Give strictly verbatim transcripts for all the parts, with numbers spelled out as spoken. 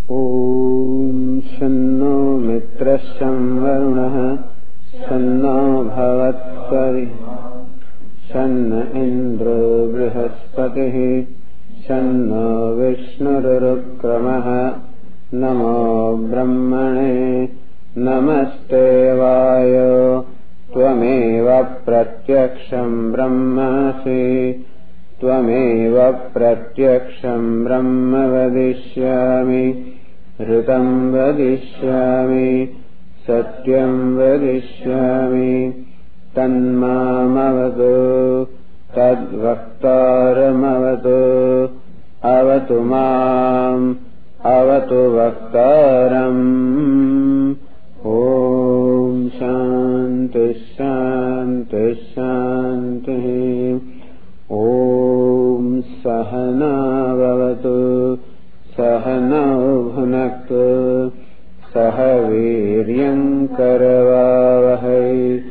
ॐ शन्नो मित्रः वरुणः शन्नो भवत्पर्यः शन्न इन्द्रो बृहस्पतिः शन्नो विष्णुरुक्रमः नमो ब्रह्मणे नमस्ते वायो त्वमेव प्रत्यक्षं ब्रह्मासि त्वमेव प्रत्यक्षं ब्रह्म वदिष्यामि ऋतं वदिष्यामि सत्यं वदिष्यामि तन्मामवतु तद्वक्तारमवतु अवतु माम् अवतु वक्तारम्। ॐ शान्ति शान्ति शान्तिः। ॐ सहनाववतु सहनौ भुनक्तु सह वीर्यङ्करवावहै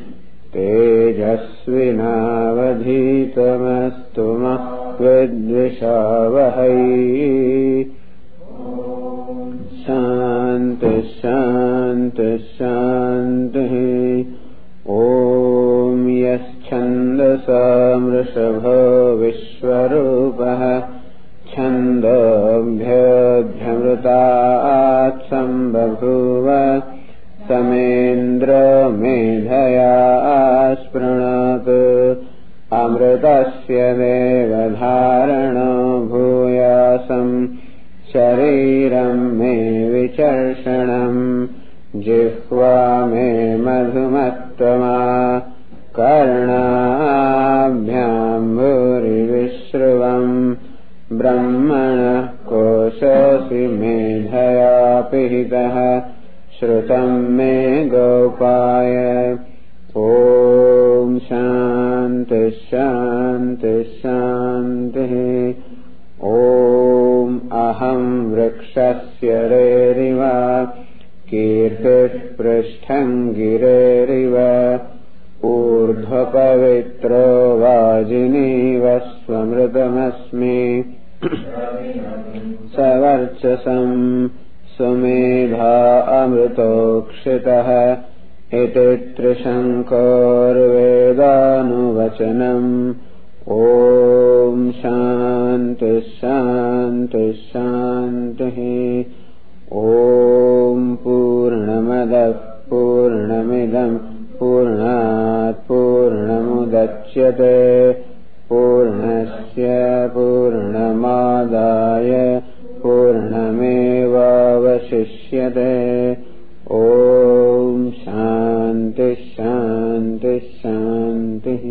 तेजस्विनावधीतमस्तु मा विद्विषावहै। शान्ति शान्ति शान्तिः। ॐ यश्छन्दसा वृषभो विश्वरूपः छन्दोऽभ्योऽध्यमृतात् सम्बभूव समेन्द्रो मेधया स्पृणोतु अमृतस्य देवधारणो भूयासम् शरीरं मे विचर्षणम् जिह्वा मे मधुमत्तमा कर्णाभ्याम् भूरिविश्रुवम् ब्रह्मणः कोशोऽसि मेधया पिहितः श्रुतम् मे गोपाय। ॐ शान्ति शान्ति शान्तिः। ॐ अहं वृक्षस्य रेरिव कीर्तिः पृष्ठं गिरेरिव ऊर्ध्वपवित्रो वाजिनीव स्वमृतमस्मि सवर्चसं सुमेधा अमृतोक्षितः इति त्रिशङ्कोर्वेदानुवचनम्। ॐ शान्ति शान्ति शान्तिः। ॐ पूर्णमदः पूर्णमिदं पूर्णात् पूर्णमुदच्यते पूर्णस्य पूर्णमादाय पूर्णमेवावशिष्यते। ॐ शान्ति शान्ति शान्तिः।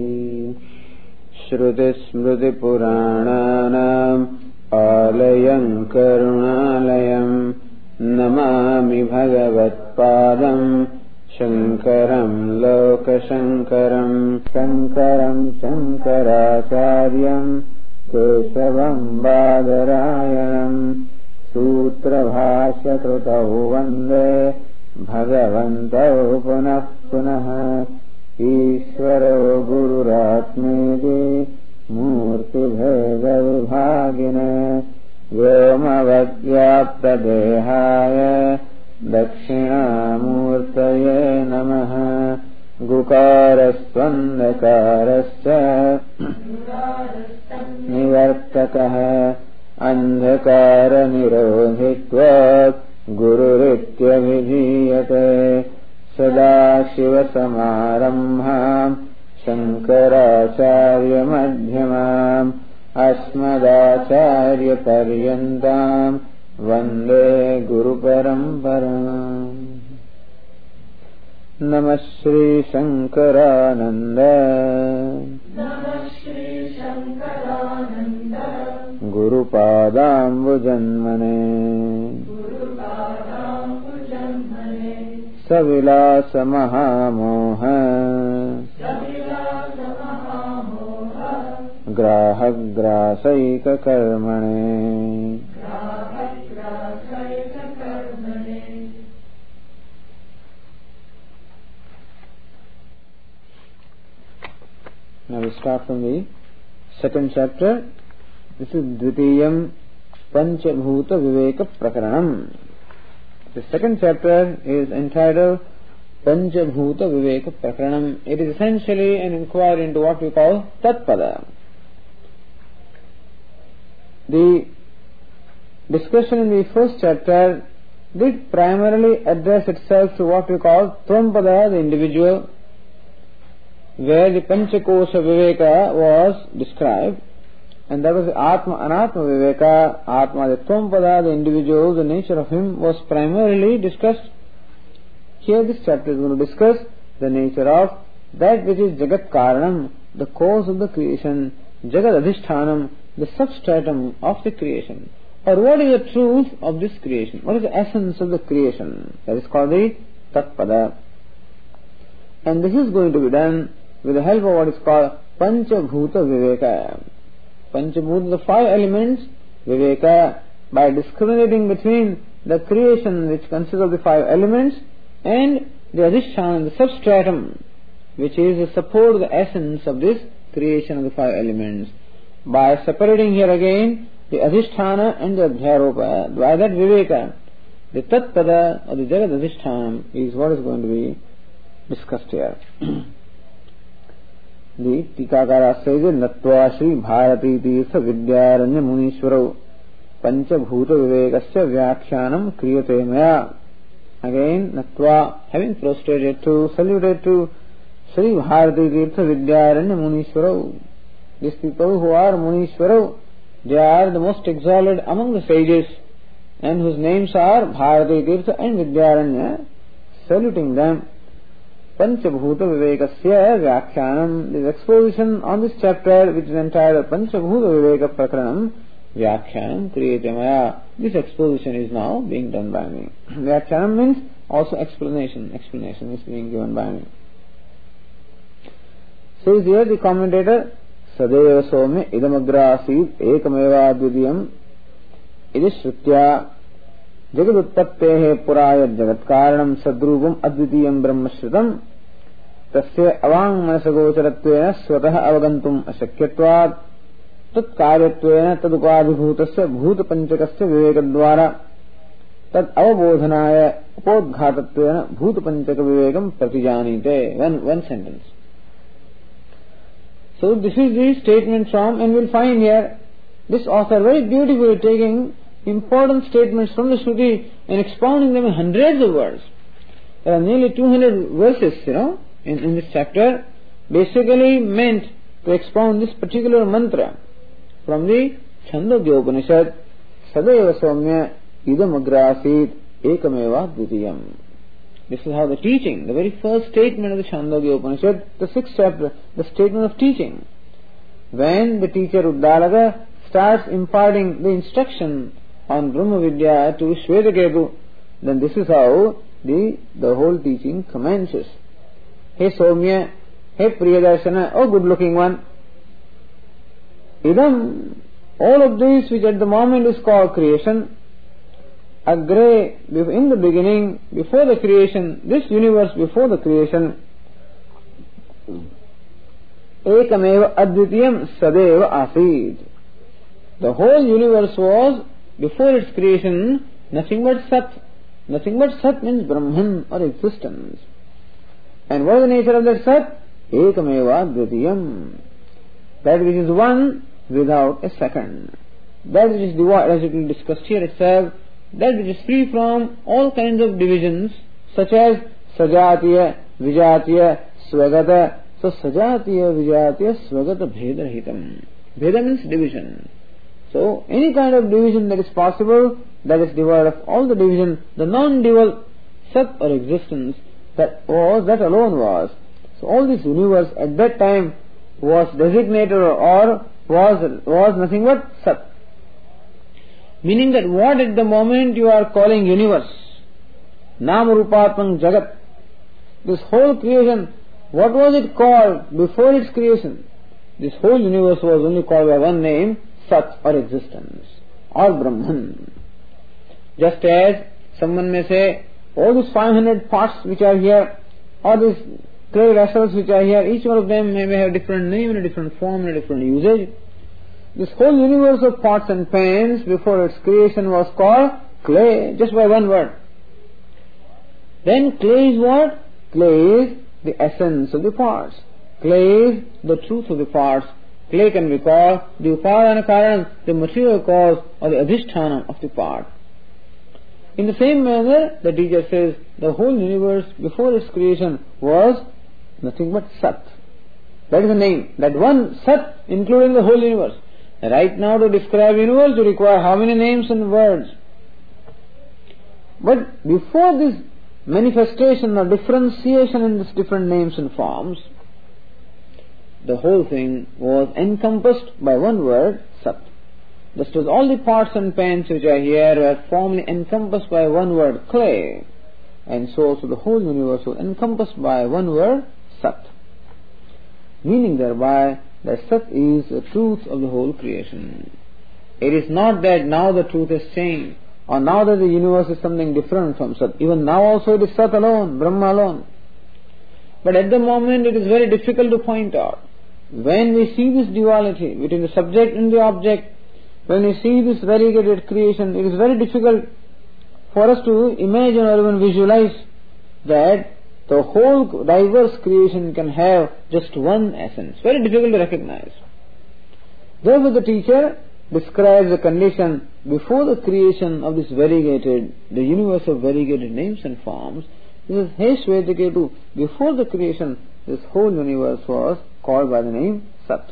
श्रुतिस्मृतिपुराणानाम् आलयं करुणालयं नमामि भगवत्पादं शङ्करं लोकशङ्करं शङ्करं शङ्कराचार्यं केशवं बादरायणं सूत्रभाष्यकृतौ वन्दे भगवन्तौ पुनः पुनः। ईश्वरो गुरुरात्मेति मूर्तिभेदविभागिने व्योमवद्व्याप्तदेहाय दक्षिणामूर्तये नमः। गुकारस्त्वन्धकारश्च निवर्तकः अन्धकारनिरोधित्वात् गुरुरित्यभिधीयते। सदाशिवसमारम्भाम् शङ्कराचार्यमध्यमाम् अस्मदाचार्यपर्यन्ताम् वन्दे गुरुपरम्पराम्। नमः श्रीशङ्करानन्द गुरुपादाम्बुजन्मने सविलासमहामोह ग्राहग्रासैककर्मणे Now we start from the second chapter. This is Dvitiyam Panchabhuta Viveka Prakaranam. The second chapter is entitled Panchabhuta Viveka Prakranam. It is essentially an inquiry into what we call Tatpada. The discussion in the first chapter did primarily address itself to what we call Tvampada, the individual, where the Panchakosha Viveka was described, and that was the Atma Anatma Viveka. Atma, the Tvampada, the individual, the nature of him was primarily discussed. Here this chapter is going to discuss the nature of that which is Jagat Karanam, the cause of the creation, Jagat Adhishthanam, the substratum of the creation. Or what is the truth of this creation? What is the essence of the creation? That is called the Tatpada. And this is going to be done with the help of what is called Panchabhuta Viveka. Panchabhuta, the five elements, Viveka, by discriminating between the creation which consists of the five elements and the Adhisthana, the substratum, which is the support, the essence of this creation of the five elements. By separating here again the Adhisthana and the Adhyaropa, by that Viveka, the Tatpada or the Jagat Adhisthana is what is going to be discussed here. The Tikakara says, Natva Shri Bharati Tirtha Vidyaranya Munishwaro Panchabhuta Vivekasya Vyakhyanam Kriyate Maya. Again, Natva, having prostrated to, saluted to Shri Bharati Tirtha Vidyaranya Munishwaro. These people who are Munishwaro, they are the most exalted among the sages, and whose names are Bharati Tirtha and Vidyaranya, saluting them. Panchabhuta Vivekasya Vyakhyanam. This exposition on this chapter, which is entitled Panchabhuta Viveka Prakranam, Vyakhyanam Kriyate Maya. This exposition is now being done by me. Vyakhyanam means also explanation. Explanation is being given by me. Says here the commentator, Sadeva Somya Idamagrasid Ekameva Dvidiyam Idi Shrutya Jagaduttattehe Puraya Jagat Karanam Sadrupam Advitiyam Brahmashritam Tasya Avang Manasagocharatvena Swataha Avagantum Ashakyatvad Tat Karyatvena Tadukadibhutasya Bhuta Panchakasya Vivekadvara Tat Avabodhanaya Upodghatatvena Bhuta Panchaka Vivekam Pratijanite. One, one sentence. So this is the statement from, and we'll find here this author very beautifully taking important statements from the Shruti and expounding them in hundreds of words. There are nearly two hundred verses, you know, in, in this chapter, basically meant to expound this particular mantra from the Chandogya Upanishad, Sadeva Somya Idam Agrasit Ekameva Dvitiyam. This is how the teaching, the very first statement of the Chandogya Upanishad, the sixth chapter, the statement of teaching. When the teacher Uddalaka starts imparting the instruction on Brahma Vidya to Shvetaketu, then this is how the, the whole teaching commences. Hey Somya, hey Priyadarshana, oh good looking one. Idam, all of this which at the moment is called creation, Agre, in the beginning, before the creation, this universe before the creation, Ekameva Advitiyam Sadeva Asid. The whole universe was, before its creation, nothing but Sat. Nothing but Sat means Brahman or existence. And what is the nature of that Sat? Ekameva Advitiyam. That which is one without a second. That which is devoid, as it will be discussed here itself, that which is free from all kinds of divisions, such as Sajatiya, Vijatiya, Swagata. So Sajatiya, Vijatiya, Swagata, Bhedarahitam. Bheda means division. So any kind of division that is possible, that is devoid of all the division, the non-dual Sat or existence, that was, that alone was. So all this universe at that time was designated or was, was nothing but Sat. Meaning that what at the moment you are calling universe, Namarupatmang Jagat, this whole creation, what was it called before its creation? This whole universe was only called by one name, Sat or existence, or Brahman. Just as someone may say, all these five hundred parts which are here, all these clay vessels which are here, each one of them may, may have different name and a different form and a different usage. This whole universe of pots and pans before its creation was called clay, just by one word. Then clay is what? Clay is the essence of the parts. Clay is the truth of the parts. Clay can be called the upadana karan, the material cause or the adhisthana of the part. In the same manner, the teacher says the whole universe before its creation was nothing but Sat. That is the name. That one Sat including the whole universe. Right now to describe universe you require how many names and words? But before this manifestation or differentiation in these different names and forms, the whole thing was encompassed by one word, Sat. Just as all the pots and pans which are here were formerly encompassed by one word, clay, and so also the whole universe was encompassed by one word, Sat. Meaning thereby that Sat is the truth of the whole creation. It is not that now the truth has changed, or now that the universe is something different from Sat. Even now also it is Sat alone, Brahma alone. But at the moment it is very difficult to point out. When we see this duality between the subject and the object, when we see this variegated creation, it is very difficult for us to imagine or even visualize that the whole diverse creation can have just one essence. Very difficult to recognize. Therefore the teacher describes the condition before the creation of this variegated, the universe of variegated names and forms. This is Hey Shvetaketu, before the creation, this whole universe was called by the name Sat.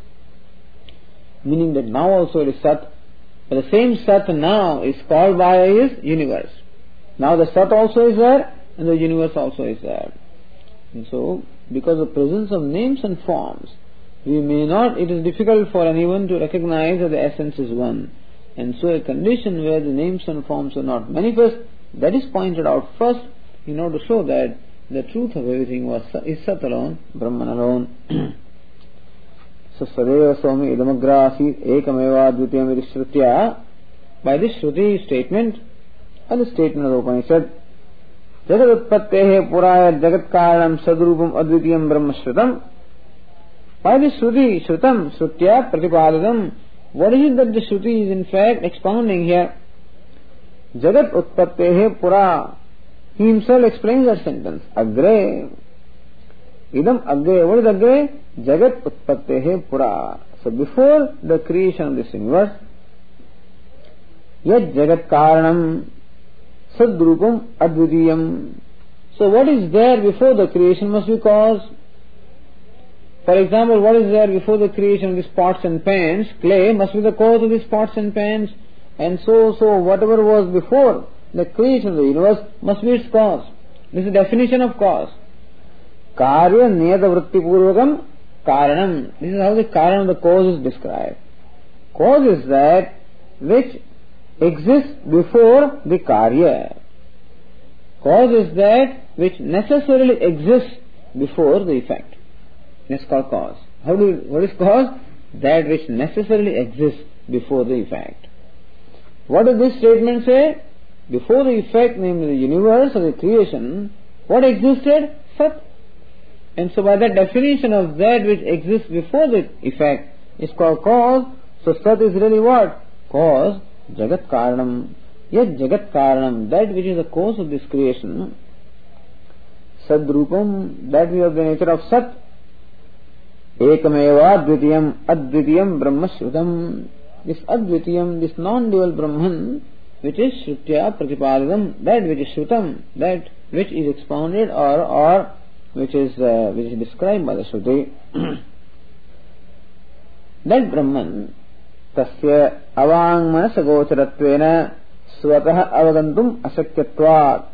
Meaning that now also it is Sat, but the same Sat now is called by his universe. Now the Sat also is there, and the universe also is there. And so, because of the presence of names and forms, we may not, it is difficult for anyone to recognize that the essence is one. And so a condition where the names and forms are not manifest, that is pointed out first in order to show that the truth of everything was is Sat alone, Brahman alone. So Sadeva Swami Idamagrasi Ekameva Dvitiyam iti Shrutya. By this Shruti statement, and the statement of the Upanishad, Jagat Utpattehe Puraya Jagat Karanam Sadrupam Advitiyam Brahma Shrutam. By this Shruti, Shrutam, Shrutya Pratipadadam, what is it that the Shruti is in fact expounding here? Jagat Utpattehe Pura. He himself explains that sentence. Agre. Idam Agre. What is Agre? Jagat Utpattehe Pura. So before the creation of this universe, Yat Jagat Karanam Sadrupam Advitiyam. So what is there before the creation must be cause. For example, what is there before the creation of these pots and pans? Clay must be the cause of these pots and pans. And so, so whatever was before the creation of the universe must be its cause. This is the definition of cause. Karya niyata vritti purvakam karanam. This is how the karanam, the cause is described. Cause is that which exists before the karya. Cause is that which necessarily exists before the effect. That's called cause. How do you, what is cause? That which necessarily exists before the effect. What does this statement say? Before the effect, namely the universe or the creation, what existed? Sat. And so by that definition of that which exists before the effect is called cause. So Sat is really what? Cause. Jagat Karanam. Yet Jagat Karanam, that which is the cause of this creation. Sadrupam, that we have the nature of Sat. Ekameva Dvitiyam Advitiyam Brahma Shrutam. This Advitiyam, this non-dual Brahman, which is Shrutya Pratipadadam, that which is Shrutam, that which is expounded or or which is uh, which is described by the Shruti. That Brahman, tasya avang manasagocharatvena swatah avagantum asakyatvat.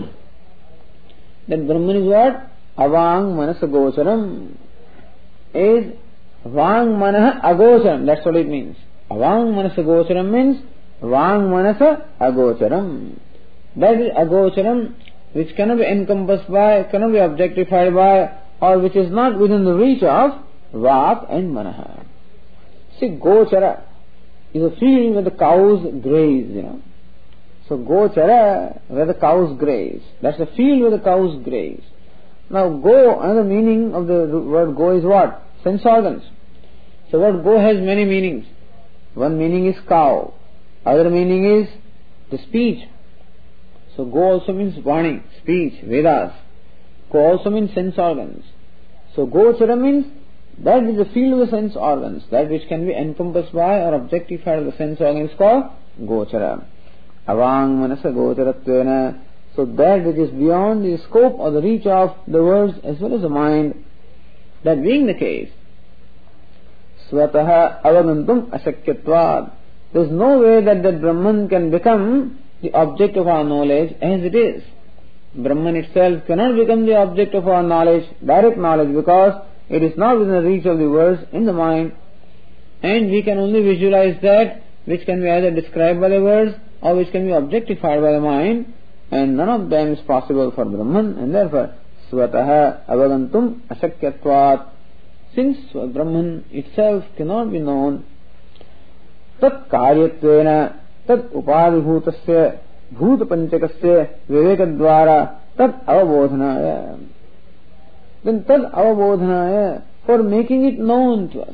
That Brahman is what? Avang manasagocharam. Is Vang Manah Agocharam. That's what it means. Avang Manasa Gocharam means Vang Manasa Agocharam. That is Agocharam which cannot be encompassed by, cannot be objectified by, or which is not within the reach of Vak and Manaha. See, Gochara is a field where the cows graze, you know. So Gochara, where the cows graze. That's the field where the cows graze. Now go, another meaning of the word go is what? Sense organs. So word go has many meanings. One meaning is cow. Other meaning is the speech. So Go also means Vani, speech, Vedas. Ko also means sense organs. So Gochara means that is the field of the sense organs, that which can be encompassed by or objectified by the sense organs is called Gochara. Avang Manasa Gocharatvena. So that which is beyond the scope or the reach of the words as well as the mind. That being the case, Swataha Avagantum Ashakyatvad. There is no way that that Brahman can become the object of our knowledge as it is. Brahman itself cannot become the object of our knowledge, direct knowledge, because it is not within the reach of the words in the mind, and we can only visualize that which can be either described by the words or which can be objectified by the mind, and none of them is possible for Brahman, and therefore Swataha Avagantum Ashakyatvat. Since Brahman itself cannot be known, Tat Karyatvena Tat Upadibhutasya Bhuta Panchakasya Vivekadvara Tat Avabodhanaya. Then Tad Avabodhanaya, for making it known to us.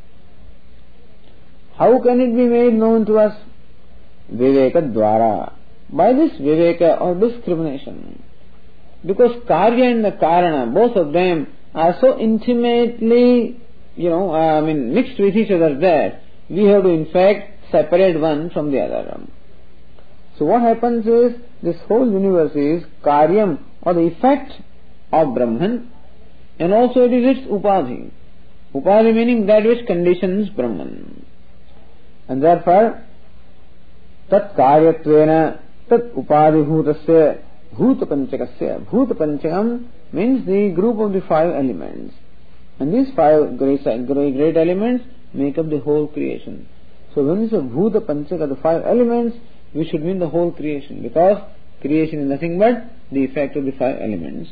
How can it be made known to us? Vivekadvara. By this Viveka or discrimination. Because Karya and the Karana, both of them are so intimately, you know, uh, I mean, mixed with each other that we have to in fact separate one from the other. So what happens is, this whole universe is Karyam or the effect of Brahman, and also it is its Upadhi. Upadhi meaning that which conditions Brahman. And therefore, Tat Karyatvena Tat Upadibhutasya Bhuta Panchakasya. Bhuta Panchakam means the group of the five elements. And these five great, great elements make up the whole creation. So when we say Bhuta Panchaka, the five elements, we should mean the whole creation, because creation is nothing but the effect of the five elements.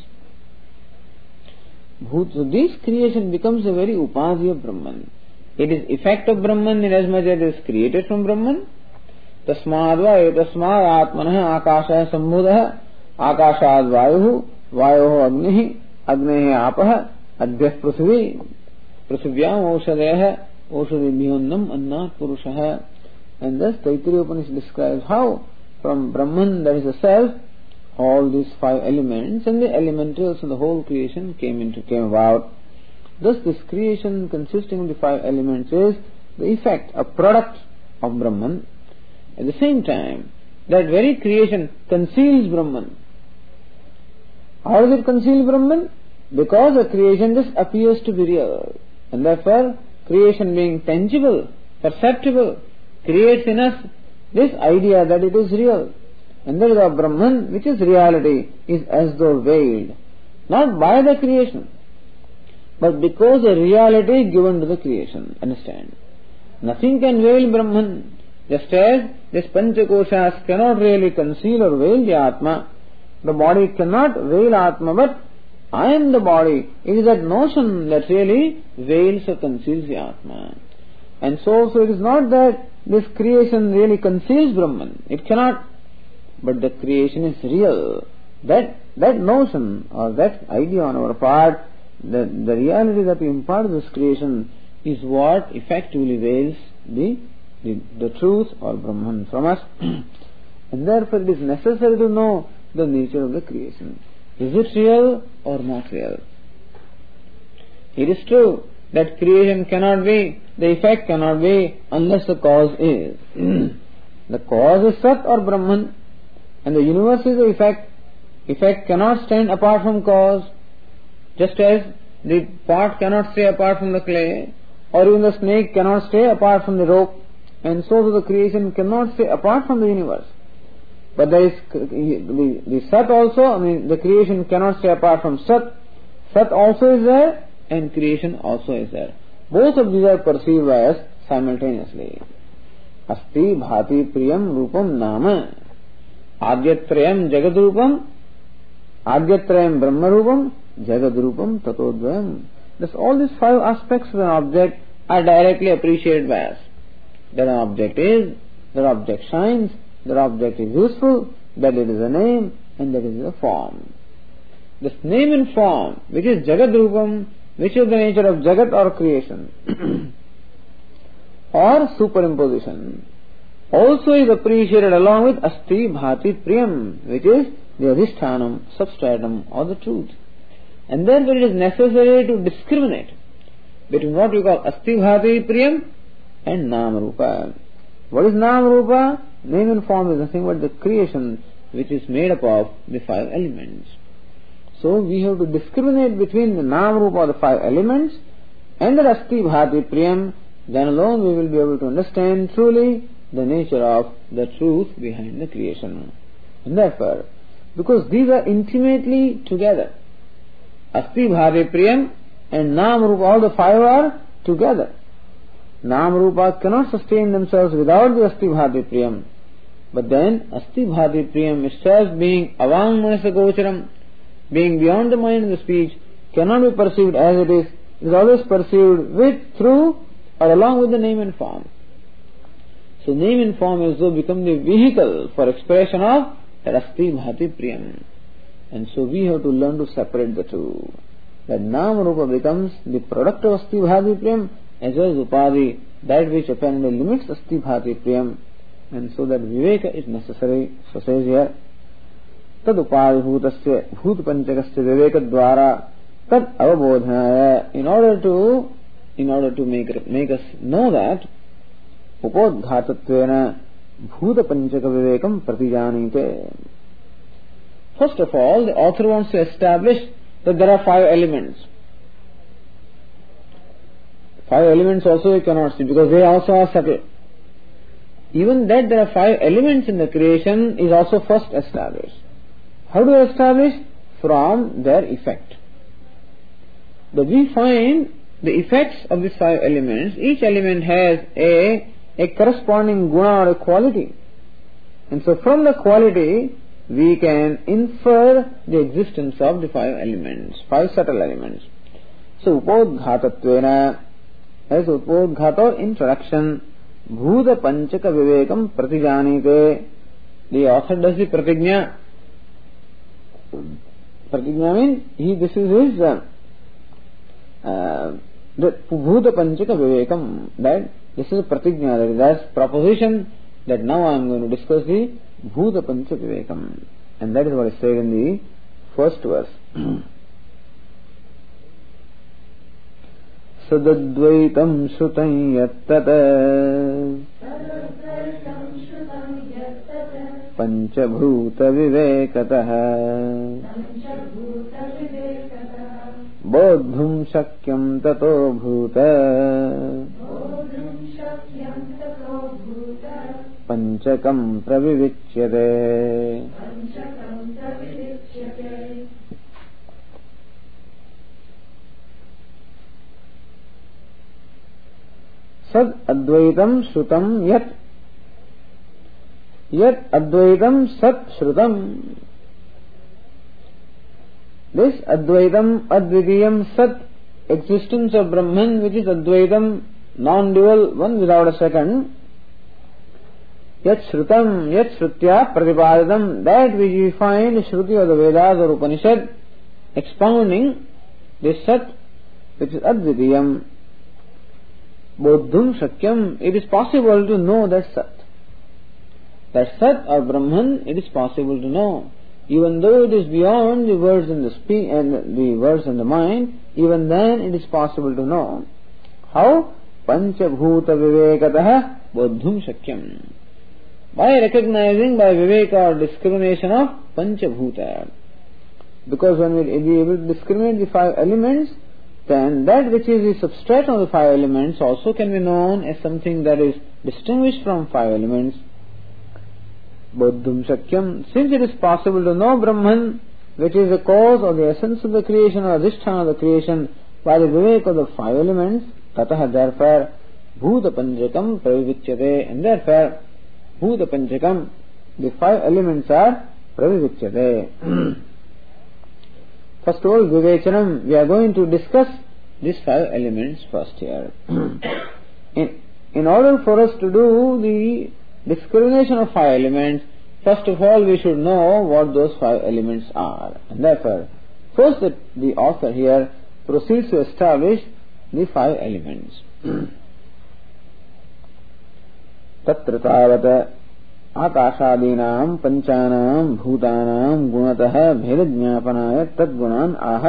So this creation becomes a very upadhi of Brahman. It is effect of Brahman inasmuch as it is created from Brahman. Tasmadva etasmad atmanah akasha sambhudah akashad vayuh vayoh agnih agnehi apah adhyah prithvi prithvyam oshadeh oshadibhyonnam annat purushah. And thus Taittiriya Upanishad describes how from Brahman, that is the self, all these five elements and the elementals of the whole creation came into came about. Thus this creation consisting of the five elements is the effect, a product of Brahman. At the same time, that very creation conceals Brahman. How does it conceal Brahman? Because the creation just appears to be real. And therefore, creation being tangible, perceptible, creates in us this idea that it is real. And that is our Brahman, which is reality, is as though veiled. Not by the creation, but because the reality given to the creation. Understand? Nothing can veil Brahman. Just as this Panchakoshas cannot really conceal or veil the Atma, the body cannot veil Atma, but I am the body. It is that notion that really veils or conceals the Atma. And so, so it is not that this creation really conceals Brahman. It cannot. But the creation is real. That that notion or that idea on our part, the, the reality that we impart to this creation is what effectively veils the, the, the truth or Brahman from us. And therefore it is necessary to know the nature of the creation. Is it real or not real? It is true that creation cannot be, the effect cannot be unless the cause is. The cause is Sat or Brahman, and the universe is the effect. Effect cannot stand apart from cause, just as the pot cannot stay apart from the clay, or even the snake cannot stay apart from the rope, and so the creation cannot stay apart from the universe. But there is the, the Sat also, I mean the creation cannot stay apart from Sat. Sat also is there, and creation also is there. Both of these are perceived by us simultaneously. Asti bhati priyam rupam nama adyatrayam jagad rupam adyatrayam brahma rupam jagad rupam tatodvayam. Thus all these five aspects of an object are directly appreciated by us. That an object is, that object shines, that object is useful, that it is a name, and that it is a form. This name and form, which is jagad rupam, which is the nature of jagat or creation or superimposition. also is appreciated along with Asti Bhati Priyam, which is the Adhishtanam, substratum, or the truth. And therefore it is necessary to discriminate between what we call Asti Bhati Priyam and Nama Rupa. What is Nama Rupa? Name and form is nothing but the creation which is made up of the five elements. So we have to discriminate between the Nama Rupa of the five elements and the Asti Bhati Priyam. Then alone we will be able to understand truly the nature of the truth behind the creation. And therefore, because these are intimately together, Asti Bhati Priyam and Nama Rupa, all the five are together. Nama Rupa cannot sustain themselves without the Asti Bhati Priyam. But then Asti Bhati Priyam itself, being Avang Manasa Gocharam, being beyond the mind and the speech, cannot be perceived as it is. It is always perceived with, through, or along with the name and form. So name and form as though become the vehicle for expression of that Asti Bhati Priyam. And so we have to learn to separate the two. That Nama Rupa becomes the product of Asti Bhati Priyam, as well as Upadi, that which apparently limits Asti Bhati Priyam. And so that Viveka is necessary. So says here, Tad Upadi Bhutasya Bhut Panchakasya Viveka Dwara Tad Avabodhanaya. In order to, in order to make, make us know that, Upodghatatvena Bhuta Panchaka Vivekam Pratijanite. First of all, the author wants to establish that there are five elements. Five elements also you cannot see because they also are subtle. Even that there are five elements in the creation is also first established. How do we establish? From their effect. That we find the effects of these five elements. Each element has a, a corresponding guna or a quality. And so from the quality, we can infer the existence of the five elements, five subtle elements. So, Upodghatatvena, as Upodghata, introduction, Bhuta Panchaka Vivekam Pratijanite. The author does the pratigna. Pratigna means, he, this is his, uh, uh, the Bhuta Panchaka Vivekam, that this is a pratigna, that is that's proposition, that now I am going to discuss the Bhuta Pancha Vivekam. And that is what is said in the first verse. Sadadvaitam Shrutam Yattata Panchabhuta Vivekataha Bodhum Shakyam Tato Bhuta Panchakam Pravivichyate. Sad Advaitam Shrutam Yat. Yat Advaitam Sat Shrutam. This Advaitam, Advidiyam, Sat, existence of Brahman, which is Advaitam, non-dual, one without a second. Yat Shrutam, Yat Shrutya Pratipadatam, that which we find Shruti or the Vedas or Upanishad expounding this Sat, which is Advidiyam. Bodhum Shakyam, it is possible to know that Sat. That Sat or Brahman, it is possible to know. Even though it is beyond the words and the speech and the words and the mind, even then it is possible to know. How? Panchabhuta Vivekataha Bodhum Shakyam. By recognizing by Viveka or discrimination of Panchabhuta. Because when we will be able to discriminate the five elements, then that which is the substratum of the five elements also can be known as something that is distinguished from five elements. Bodhum Shakyam. Since it is possible to know Brahman, which is the cause or the essence of the creation or adhisthana of the creation, by the Viveka of the five elements, Tataha, therefore, Bhuta Panchakam Pravivichyate, and therefore, Bhuta Panchakam, the five elements are Pravivichyate. First of all, Vivechanam, we are going to discuss these five elements first here. in, in order for us to do the discrimination of five elements, first of all we should know what those five elements are. And therefore, first the, the author here proceeds to establish the five elements. तत्र तावत आकाशादीनां पंचानां भूतानां गुणतः भेद ज्ञापनाय तद्गुणान् आह.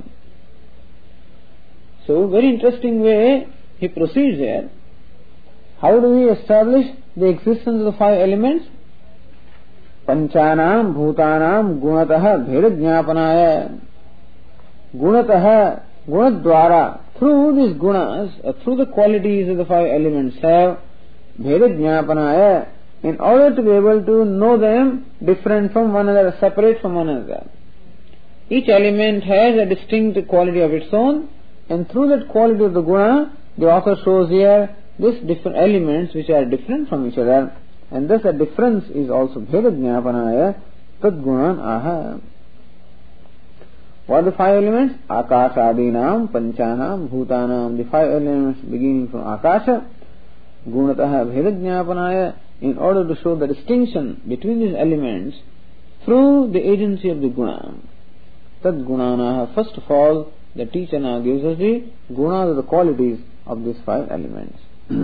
So very interesting way he proceeds here. How do we establish the existence of the five elements? Panchanam bhutanam gunatah bheda jnapanaaya. Gunatah, gunadvara, through these gunas, uh, through the qualities of the five elements have bheda jnapanaaya, in order to be able to know them different from one another, separate from one another. Each element has a distinct quality of its own, and through that quality of the guna, the author shows here these different elements which are different from each other, and thus a difference is also bheda jnapanaya tadgunan aha. What are the five elements? Akashadinam, panchanam, bhutanam, the five elements beginning from akasha, gunatah bheda jnapanaya, in order to show the distinction between these elements through the agency of the guna. Tadgunanaha, first of all, the teacher now gives us the gunas, the qualities of these five elements.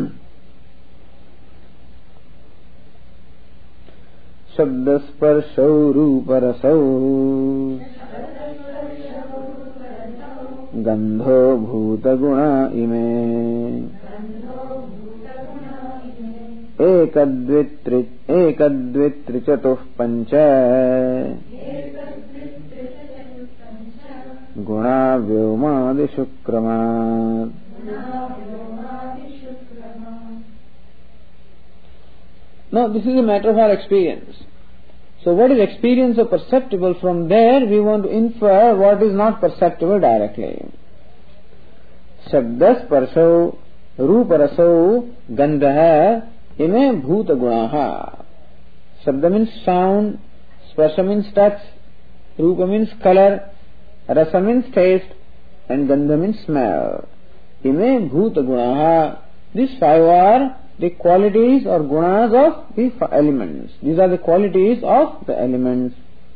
Shabdasparsau ruparasau gandho bhuta guna ime ekadvitri ekadvitri chatuh pancha guna vyomadi shukramat. Now this is a matter of our experience. So what is experience or perceptible? From there we want to infer what is not perceptible directly. Shabdas parsau ruparasau gandha ime bhuta gunaha. Shabda means sound, sparsha means touch, rupa means color, rasa means taste, and gandha means smell. Ime bhuta gunaha. These five are the qualities or gunas of the elements. These are the qualities of the elements.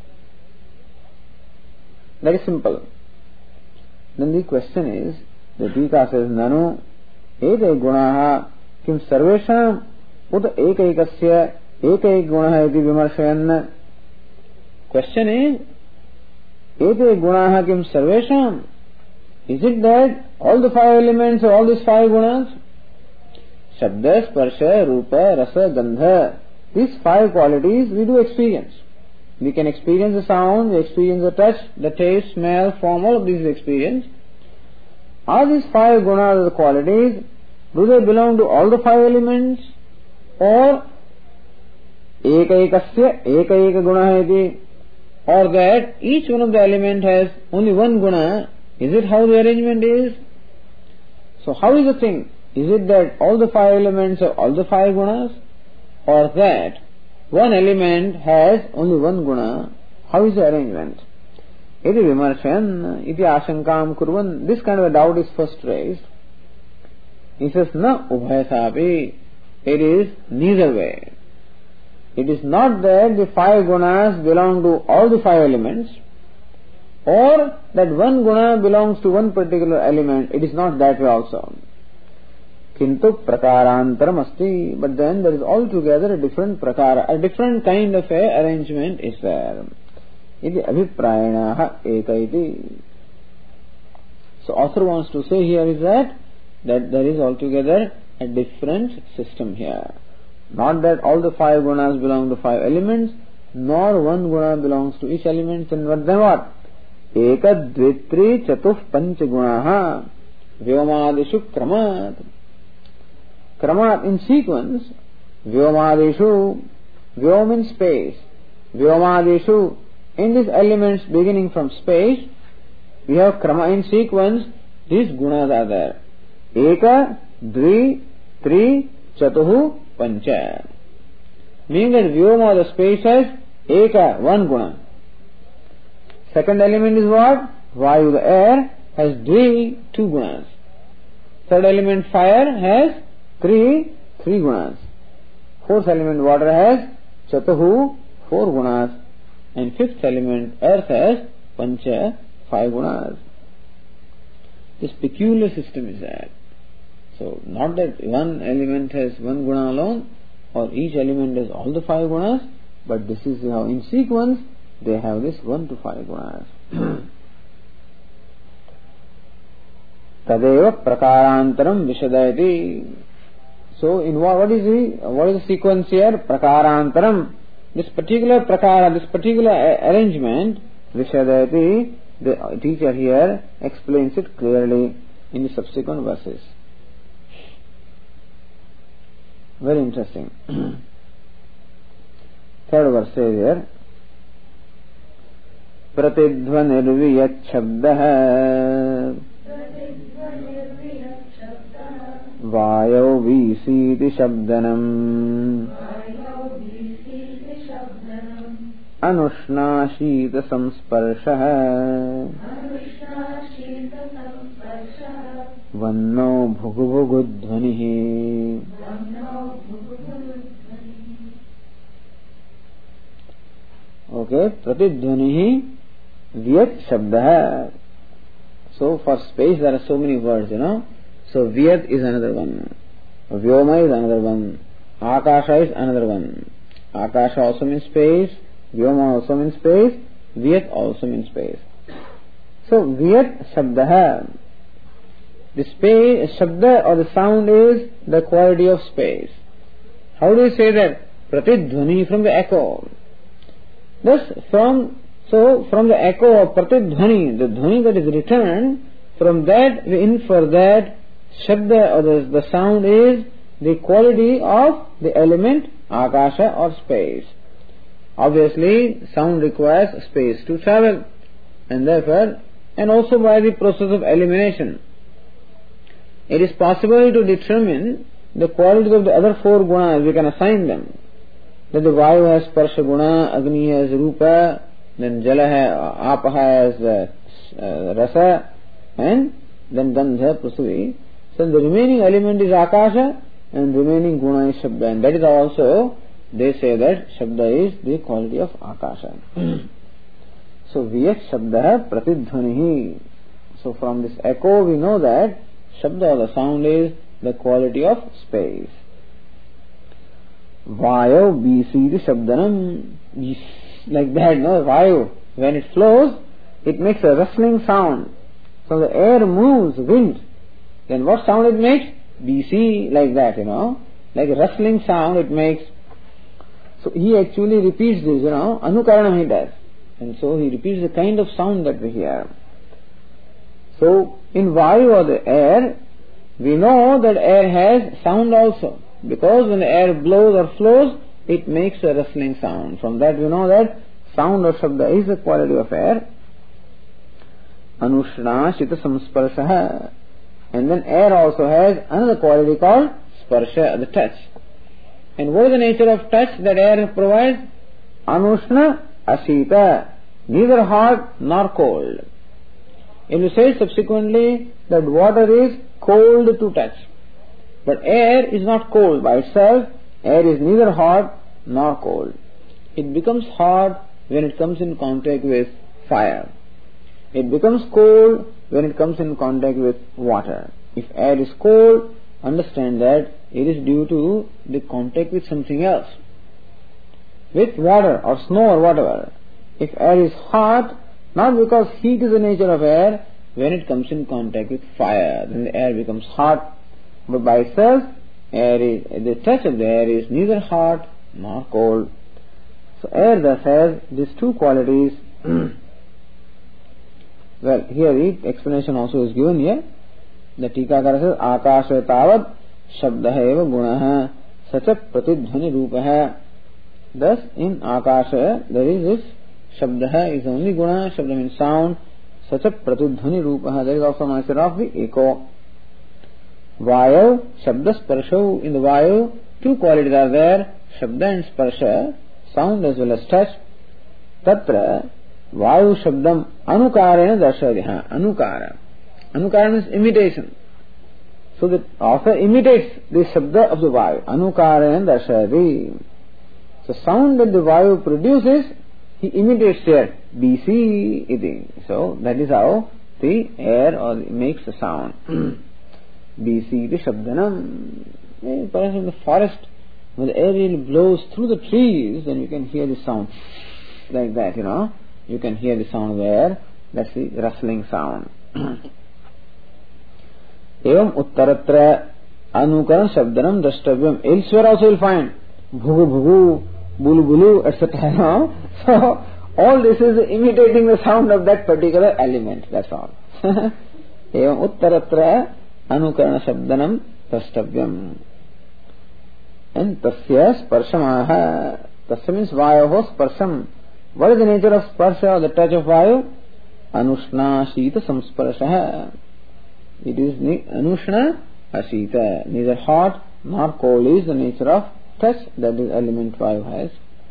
Very simple. Then the question is, the Tika says, Nanu ete gunaha kim sarvesham ut ekaikasya ekaik gunaha iti vimarshayan. Question is, ete gunaha kim sarvesham? Is it that all the five elements or all these five gunas? Shabda, Sparsha, Rupa, Rasa, Gandha. These five qualities we do experience. We can experience the sound, we experience the touch, the taste, smell, form, all of these we experience. Are these five gunas the qualities? Do they belong to all the five elements? Or ekaikasya ekaika gunaha iti? Or that each one of the elements has only one guna? Is it how the arrangement is? So how is the thing? Is it that all the five elements are all the five gunas? Or that one element has only one guna? How is the arrangement? Iti vimarshan, iti ashankam kurvan. This kind of a doubt is first raised. He says, na ubhayasapi. It is neither way. It is not that the five gunas belong to all the five elements, or that one guna belongs to one particular element. It is not that way also. Kintu prakarantaram asti, but then there is altogether a different prakara, a different kind of a arrangement is there. Iti abhiprayanaha eka iti. So author wants to say here is that, that there is altogether a different system here. Not that all the five gunas belong to five elements, nor one guna belongs to each element, then what? Then what? Eka dvitri chatuh pancha gunaha vyomadishu kramat. Kramat in sequence, vyomadishu, vyom in space, vyomadishu, in these elements beginning from space, we have krama in sequence, these gunas are there. Eka, dvi, tri, chatuhu, pancha. Meaning that vyoma, the space has eka, one guna. Second element is what? Vayu, the air, has dvi, two gunas. Third element, fire, has three, three gunas. Fourth element, water, has chatuhu, four gunas. And fifth element, earth, has pancha, five gunas. This peculiar system is there. So, not that one element has one guna alone, or each element has all the five gunas, but this is how in sequence they have this one to five gunas. Tadeva prakarantaram vishadayati. So in what, what is the what is the sequence here? Prakarantaram. This particular prakara, this particular a- arrangement, vishadayati, the teacher here explains it clearly in the subsequent verses. Very interesting. Third verse says here, Pratidhvanirviyat shabdah Vayo visiti shabdanam Anushna shita samsparshah Vanno bhugubhugudhvanihi. Okay, pratidhvanihi vyat shabdah. So for space there are so many words, you know. So vyat is another one. Vyoma is another one. Akasha is another one. Akasha also means space. Vyoma also means space. Vyat also means space. So vyat shabdah. The space, shabda or the sound is the quality of space. How do you say that? Pratidhvani, from the echo. Thus, from so from the echo of pratidhvani, the dhvani that is returned, from that we infer that shabda or the, the sound is the quality of the element akasha or space. Obviously, sound requires space to travel, and therefore, and also by the process of elimination, it is possible to determine the qualities of the other four gunas. We can assign them. That the Vayu has Sparsha guna, Agni has Rupa, then Jala has, Apa has uh, uh, Rasa, and then Gandha, Prasuvi. So the remaining element is Akasha, and remaining guna is Shabda. And that is also, they say that Shabda is the quality of Akasha. So Vyat Shabda Pratidhvanihi. So from this echo we know that Shabda or the sound is the quality of space. Vayo bisiti shabdanam. Like that, no? Vayu, when it flows, it makes a rustling sound. So the air moves, wind. Then what sound it makes? Bisi, like that, you know. Like a rustling sound it makes. So he actually repeats this, you know. Anukaranam he does. And so he repeats the kind of sound that we hear. So in Vayu or the air, we know that air has sound also. Because when the air blows or flows, it makes a rustling sound. From that we know that sound or shabda is the quality of air. Anushna shita samsparshah. And then air also has another quality called sparsha, the touch. And what is the nature of touch that air provides? Anushna ashita. Neither hot nor cold. And you say subsequently that water is cold to touch. But air is not cold by itself. Air is neither hot nor cold. It becomes hot when it comes in contact with fire. It becomes cold when it comes in contact with water. If air is cold, understand that it is due to the contact with something else. With water or snow or whatever. If air is hot, not because heat is the nature of air, when it comes in contact with fire, then the air becomes hot. But by itself, air is, the touch of the air is neither hot nor cold. So air thus has these two qualities. Well, here the explanation also is given here. The Tikakara says, Akasha tavat shabdaha eva gunaha sacha pratidhvani rupaha. Thus, in Akasha, there is this shabdaha is only guna, shabda means sound, sacha pratidhvani rupaha. There is also an answer of the echo. Vayu, Shabda, Sparsha. In the Vayu, two qualities are there, Shabda and Sparsha, sound as well as touch. Tatra, Vayu Shabdam Anukarena Darshadiha. Anukara. Anukara means imitation. So the author imitates the Shabda of the Vayu. Anukarena Darshadi. So sound that the Vayu produces, he imitates there. B C iti. So that is how the air or makes the sound. B C the Shabdanam. Perhaps in the forest when the air really blows through the trees, then you can hear the sound like that, you know. You can hear the sound there. That's the rustling sound. Evam uttaratra anukaran shabdanam drashtavyam. Elsewhere also you'll find bhugu bhugu, bulu bulu, et cetera. So all this is imitating the sound of that particular element. That's all. Evam uttaratra anukarana shabdanam drashtavyam. And tasya sparshamaha. Tasya means vayoho sparsham. What is the nature of sparsha, the touch of vayu? Anushna shita samsparsha. It is anushna ashita. Neither hot nor cold is the nature of touch that is element vayu has.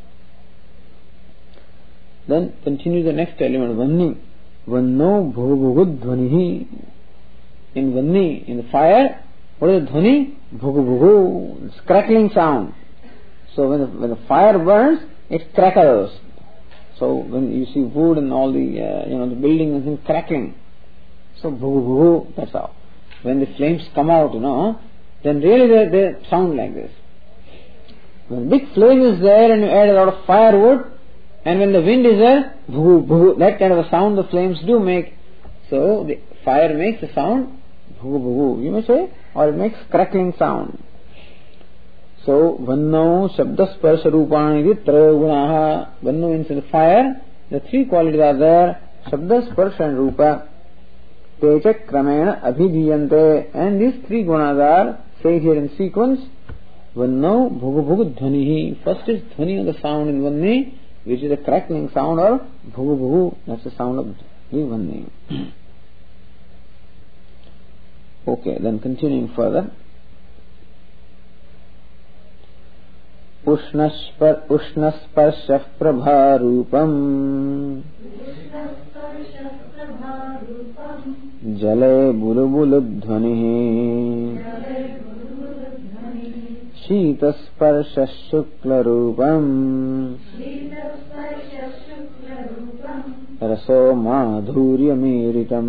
Then continue the next element, vanni. Vanno bhugu dhvanihi. In vanni, in the fire, what is the dhvani? Bhugu bhugu. It's crackling sound. So when the, when the fire burns, it crackles. So when you see wood and all the uh, you know the buildings is crackling, so bhugu bhugu, that's how. When the flames come out, you know, then really they, they sound like this. When big flame is there and you add a lot of firewood, and when the wind is there, bhugu bhugu, that kind of a sound the flames do make. So the fire makes a sound bhugu bhugu, you may say, or it makes crackling sound. So, Vanno, Shabda, Sparsha, Rupani, Traya Gunaha. Vanno means the fire. The three qualities are there. Shabda, Sparsha and Rupa. Techa, Kramena, Abhidhiyante. And these three gunas are said here in sequence. Vanno, Bhugu Bhugu, Dhvanihi. First is Dhvani of the sound in Vanni, which is a crackling sound, or Bhugu Bhugu, that's the sound of the Vanni. Okay, then continuing further. उष्णस्पर्श प्रभारूपम जले बुलबुलध्वनिः शीतस्पर्श शुक्लरूपम रसो माधुर्यमीरितम्.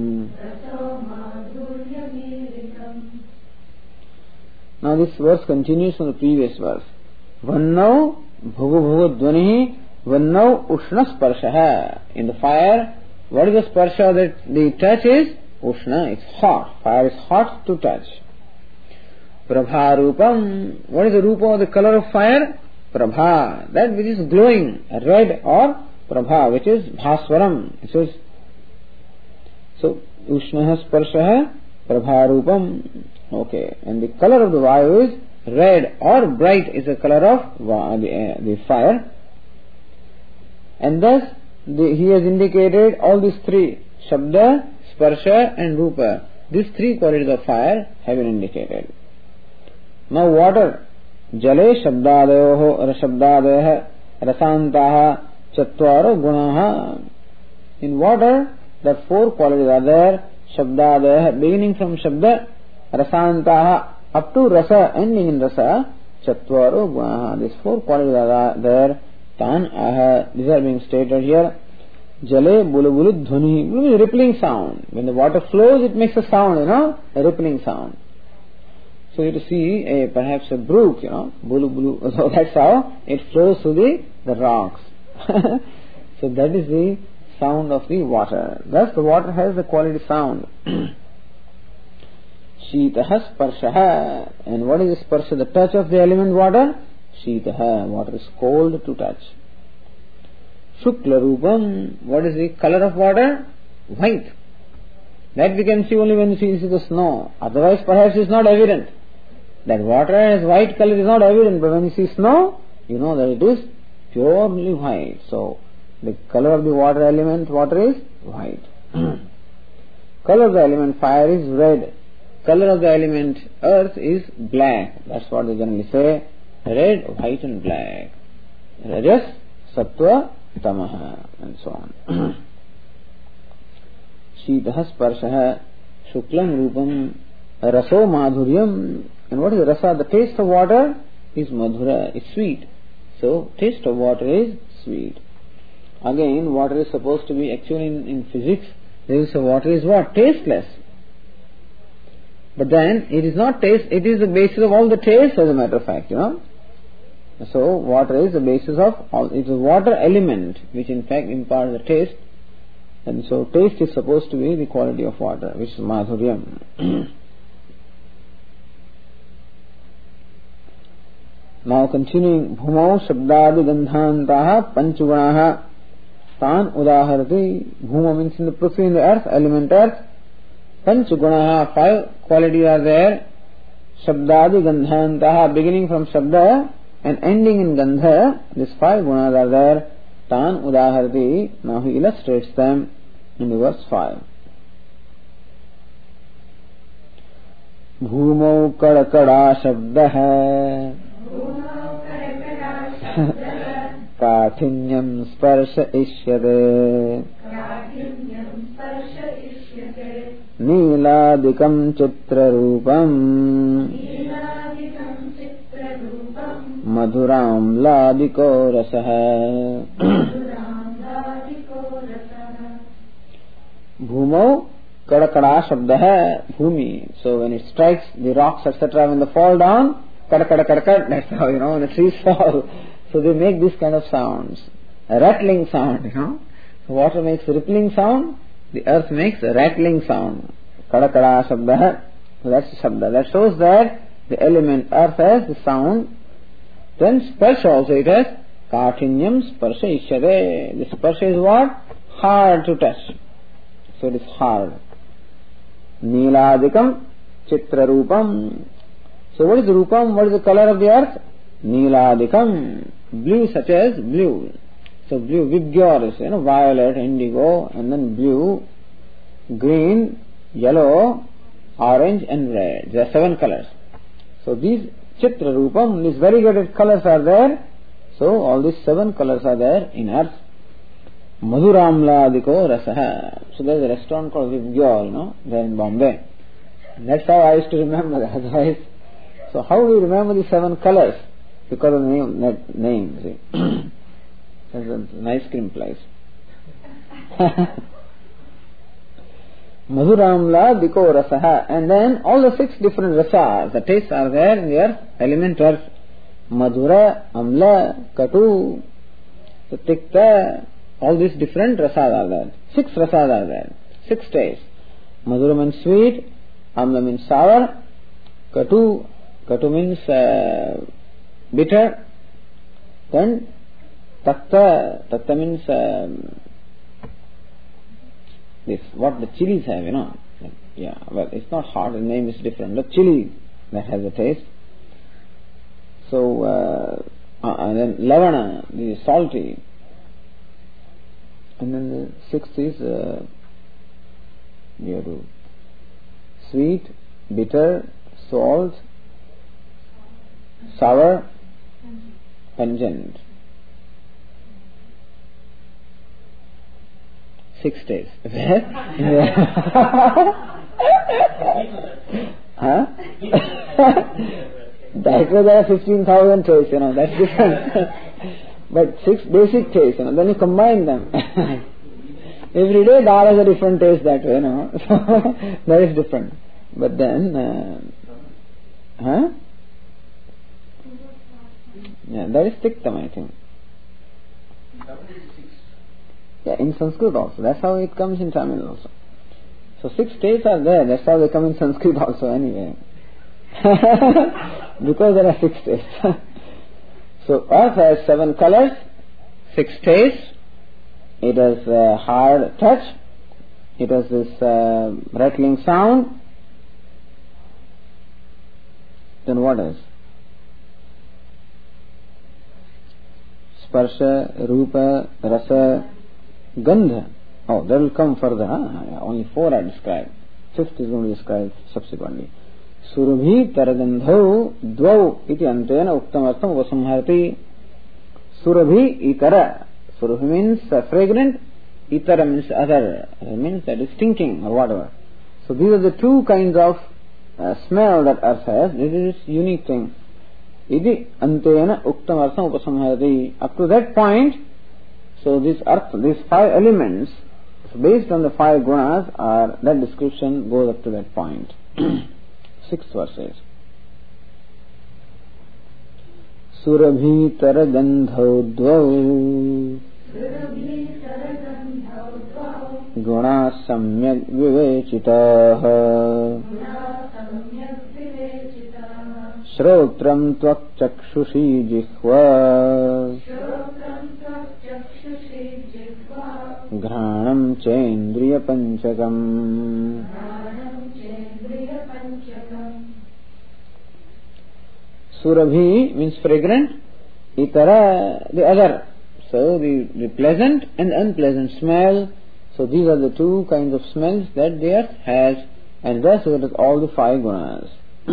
Now this verse continues from the previous verse. Vannau bhugu bhugu dhvanihi vannau ushna sparshaha. In the fire, what is the sparsha that the touch is? Ushna, it's hot. Fire is hot to touch. Prabha rupam. What is the rupa or the color of fire? Prabha, that which is glowing, red, or prabha, which is bhaswaram. It says, so ushna sparshaha prabha rupam. Okay, and the color of the vayu is red or bright is the color of the, uh, the fire. And thus the, he has indicated all these three, Shabda, Sparsha and Rupa. These three qualities of fire have been indicated. Now water, Jale Shabdadayoho Shabdadayaha Rasantaha Chatvaro Gunaha. In water, the four qualities are there, Shabdadayaha, beginning from Shabda, Rasantaha, up to Rasa, ending in Rasa, Chatvaro Gunaha. These four qualities are there. Tan Aha, these are being stated here. Jale Bulubulu Dhvani. Bulu is a rippling sound. When the water flows, it makes a sound, you know, a rippling sound. So you have to see a, perhaps a brook, you know, Bulu Bulu. So that's how it flows through the, the rocks. So that is the sound of the water. Thus the water has the quality sound. Shitaha sparshaha. And what is the sparsha? The touch of the element water? Shitaha. Water is cold to touch. Shukla rupam. What is the color of water? White. That we can see only when you see the snow. Otherwise perhaps it is not evident. That water has white color is not evident, but when you see snow, you know that it is purely white. So the color of the water element, water is white. Color of the element fire is red. Color of the element earth is black. That's what they generally say. Red, white and black. Rajas, Sattva, Tamaha, and so on. Shitaha sparshaha shuklam rupam raso madhuryam. And what is rasa? The taste of water is madhura, it's sweet. So taste of water is sweet. Again, water is supposed to be, actually in, in physics, there is a water is what? Tasteless. But then it is not taste, it is the basis of all the tastes as a matter of fact, you know. So water is the basis of all. It's a water element which in fact imparts the taste. And so taste is supposed to be the quality of water, which is madhuryam. Now continuing, bhumau shabdadi gandhantaha panchuganaha tan udaharati. Bhuma means in the prithvi, in the earth, element earth. Panchuganaha, five qualities are there. Shabdadi gandhantaha, beginning from shabda and ending in gandha, these five gunas are there. Tan udaharati. Now he illustrates them in the verse five. Bhumau kadakada shabdaha Kathinyam sparsha ishyate Neeladikam chitra rupam Madhuram ladiko rasaha. Bhumau kadakada shabdaha. Bhumi. So when it strikes the rocks, et cetera, when they fall down, kadakada kadakada, that's how, you know, when the trees fall. So they make this kind of sounds. A rattling sound, you know. So water makes a rippling sound, the earth makes a rattling sound. Kadakada shabdaha. So that's the shabda. That shows that the element earth has the sound. Then sparsha also it has kathinyam sparsha ishyate. The sparsha is what? Hard to touch. So it is hard. Neeladikam chitra rupam. So what is the rupam? What is the color of the earth? Neeladikam. Blue, such as blue. So blue, vibgyor is, you know, violet, indigo, and then blue, green, yellow, orange and red. There are seven colors. So these chitra rupam, these variegated colors are there. So all these seven colors are there in earth. Madhuramladiko rasaha. So there is a restaurant called Vibgyor, you know, there in Bombay. And that's how I used to remember that. Otherwise, so how do we remember the seven colors? Because of the name, that name, see. That's an ice cream place. Madhuramla diko rasaha. And then all the six different rasas, the tastes are there in the earth, element earth. Madhura, amla, katu, tikta, all these different rasas are there. Six rasas are there. Six tastes. Madhura means sweet, amla means sour, katu, katu means uh, bitter, then takta, takta means um, this, what the chilies have, you know. Yeah, well, it's not hot, the name is different. The chili that has a taste. So, uh, uh, and then lavana, the salty. And then the sixth is, uh, you have to sweet, bitter, salt, sour, pungent. Six days. Huh? That way there are fifteen thousand tastes, you know, that's different. But six basic tastes, you know, then you combine them. Every day dal has a different taste that way, you know. So that is different. But then, uh, huh? Yeah, that is tiktam, I think. Yeah, in Sanskrit also. That's how it comes in Tamil also. So six states are there. That's how they come in Sanskrit also anyway. Because there are six states. So earth has seven colors, six tastes. It has a hard touch. It has this uh, rattling sound. Then what else? Sparsha, Rupa, Rasa, Gandha. Oh, that will come further. Huh? Yeah, only four are described. Fifth is going to be described subsequently. Surabhi taragandhau dvau iti antena uktam artham vasamharati. Surabhi itara. Surabhi means uh, fragrant. Itara means other. It means that is stinking or whatever. So these are the two kinds of uh, smell that earth has. This is its unique thing. Iti antena uktam artham vasamharati. Up to that point, so this earth, these five elements, based on the five gunas, are, that description goes up to that point. Six verses. सुरभीतरगन्धौ द्वौ गुणाः सम्यग् विवेचिताः श्रोत्रं त्वक्चक्षुषी जिह्वा घ्राणं चेन्द्रियपञ्चकम्. Surabhi means fragrant, itara the other. So the, the pleasant and unpleasant smell. So these are the two kinds of smells that the earth has, and thus it is all the five gunas.